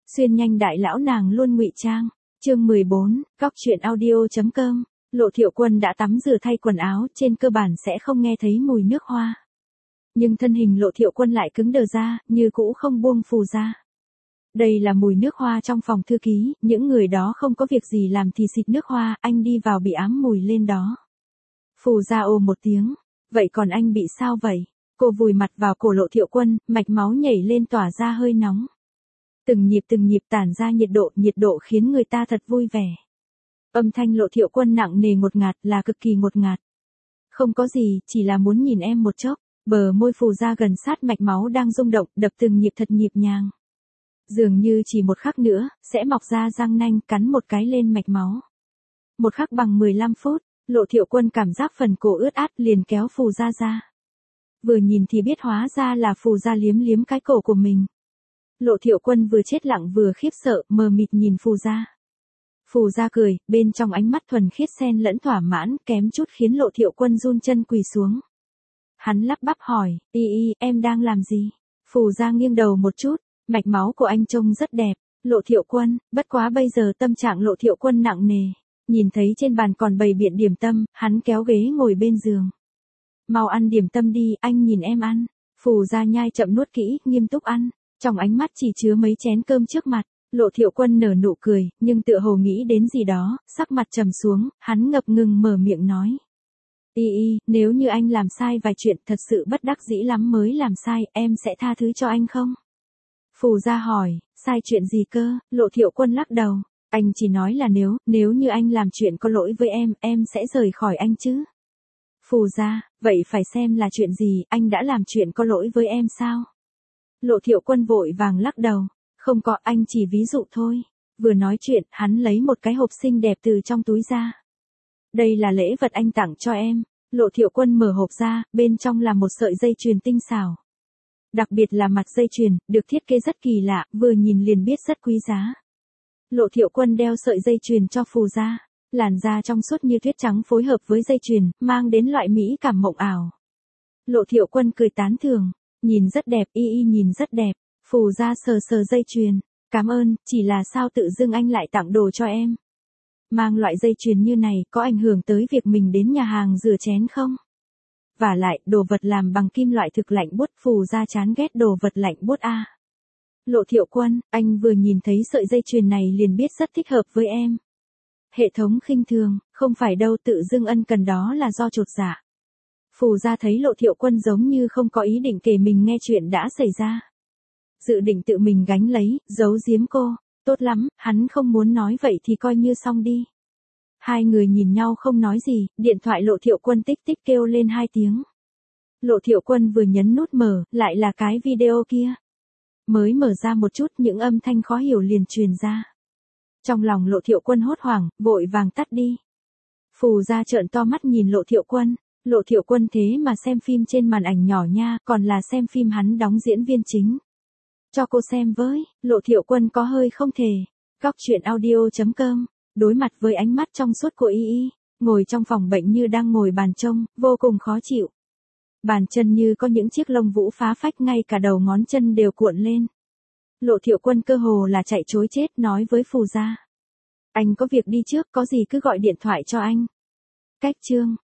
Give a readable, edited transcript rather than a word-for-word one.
Xuyên nhanh đại lão nàng luôn ngụy trang. Chương 14, góc truyện audio.com. Lộ Thiệu Quân đã tắm rửa thay quần áo, trên cơ bản sẽ không nghe thấy mùi nước hoa. Nhưng thân hình Lộ Thiệu Quân lại cứng đờ ra, như cũ không buông phù ra. Đây là mùi nước hoa trong phòng thư ký, những người đó không có việc gì làm thì xịt nước hoa, anh đi vào bị ám mùi lên đó. Phù ra ồ một tiếng, vậy còn anh bị sao vậy? Cô vùi mặt vào cổ Lộ Thiệu Quân, mạch máu nhảy lên tỏa ra hơi nóng. Từng nhịp tản ra nhiệt độ khiến người ta thật vui vẻ. Âm thanh Lộ Thiệu Quân nặng nề ngột ngạt, là cực kỳ ngột ngạt. Không có gì, chỉ là muốn nhìn em một chốc. Bờ môi phù ra gần sát mạch máu đang rung động, đập từng nhịp thật nhịp nhàng. Dường như chỉ một khắc nữa, sẽ mọc ra răng nanh cắn một cái lên mạch máu. Một khắc bằng 15 phút, Lộ Thiệu Quân cảm giác phần cổ ướt át liền kéo phù ra ra. Vừa nhìn thì biết hóa ra là phù ra liếm cái cổ của mình. Lộ Thiệu Quân vừa chết lặng vừa khiếp sợ, mờ mịt nhìn phù ra. Phù ra cười, bên trong ánh mắt thuần khiết xen lẫn thỏa mãn, kém chút khiến Lộ Thiệu Quân run chân quỳ xuống. Hắn lắp bắp hỏi, em đang làm gì? Phù ra nghiêng đầu một chút, mạch máu của anh trông rất đẹp. Lộ Thiệu Quân, bất quá bây giờ tâm trạng Lộ Thiệu Quân nặng nề. Nhìn thấy trên bàn còn bày biện điểm tâm, hắn kéo ghế ngồi bên giường. Mau ăn điểm tâm đi, anh nhìn em ăn. Phù ra nhai chậm nuốt kỹ, nghiêm túc ăn. Trong ánh mắt chỉ chứa mấy chén cơm trước mặt. Lộ Thiệu Quân nở nụ cười, nhưng tựa hồ nghĩ đến gì đó, sắc mặt trầm xuống, hắn ngập ngừng mở miệng nói. Nếu như anh làm sai vài chuyện thật sự bất đắc dĩ lắm mới làm sai, em sẽ tha thứ cho anh không? Phù ra hỏi, sai chuyện gì cơ? Lộ Thiệu Quân lắc đầu, anh chỉ nói là nếu như anh làm chuyện có lỗi với em sẽ rời khỏi anh chứ. Phù ra, vậy phải xem là chuyện gì, anh đã làm chuyện có lỗi với em sao? Lộ Thiệu Quân vội vàng lắc đầu, không có, anh chỉ ví dụ thôi. Vừa nói chuyện, hắn lấy một cái hộp xinh đẹp từ trong túi ra. Đây là lễ vật anh tặng cho em. Lộ Thiệu Quân mở hộp ra, bên trong là một sợi dây chuyền tinh xảo. Đặc biệt là mặt dây chuyền, được thiết kế rất kỳ lạ, vừa nhìn liền biết rất quý giá. Lộ Thiệu Quân đeo sợi dây chuyền cho phù ra. Làn da trong suốt như tuyết trắng phối hợp với dây chuyền, mang đến loại mỹ cảm mộng ảo. Lộ Thiệu Quân cười tán thưởng, nhìn rất đẹp, nhìn rất đẹp. Phù ra sờ dây chuyền, cảm ơn, chỉ là sao tự dưng anh lại tặng đồ cho em? Mang loại dây chuyền như này có ảnh hưởng tới việc mình đến nhà hàng rửa chén không? Vả lại, đồ vật làm bằng kim loại thực lạnh buốt, phù ra chán ghét đồ vật lạnh buốt a. Lộ Thiệu Quân, anh vừa nhìn thấy sợi dây chuyền này liền biết rất thích hợp với em. Hệ thống khinh thường, không phải đâu, tự dưng ân cần đó là do chột dạ. Phù ra thấy Lộ Thiệu Quân giống như không có ý định kể mình nghe chuyện đã xảy ra. Dự định tự mình gánh lấy, giấu giếm cô. Tốt lắm, hắn không muốn nói vậy thì coi như xong đi. Hai người nhìn nhau không nói gì, điện thoại Lộ Thiệu Quân tích tích kêu lên 2 tiếng. Lộ Thiệu Quân vừa nhấn nút mở, lại là cái video kia. Mới mở ra một chút những âm thanh khó hiểu liền truyền ra. Trong lòng Lộ Thiệu Quân hốt hoảng, vội vàng tắt đi. Phù ra trợn to mắt nhìn Lộ Thiệu Quân. Lộ Thiệu Quân thế mà xem phim trên màn ảnh nhỏ nha, còn là xem phim hắn đóng diễn viên chính. Cho cô xem với, Lộ Thiệu Quân có hơi không thể. Góc truyện audio.com, đối mặt với ánh mắt trong suốt của ngồi trong phòng bệnh như đang ngồi bàn trông, vô cùng khó chịu. Bàn chân như có những chiếc lông vũ phá phách, ngay cả đầu ngón chân đều cuộn lên. Lộ Thiệu Quân cơ hồ là chạy trối chết, nói với phù ra. Anh có việc đi trước, có gì cứ gọi điện thoại cho anh. Cách chương.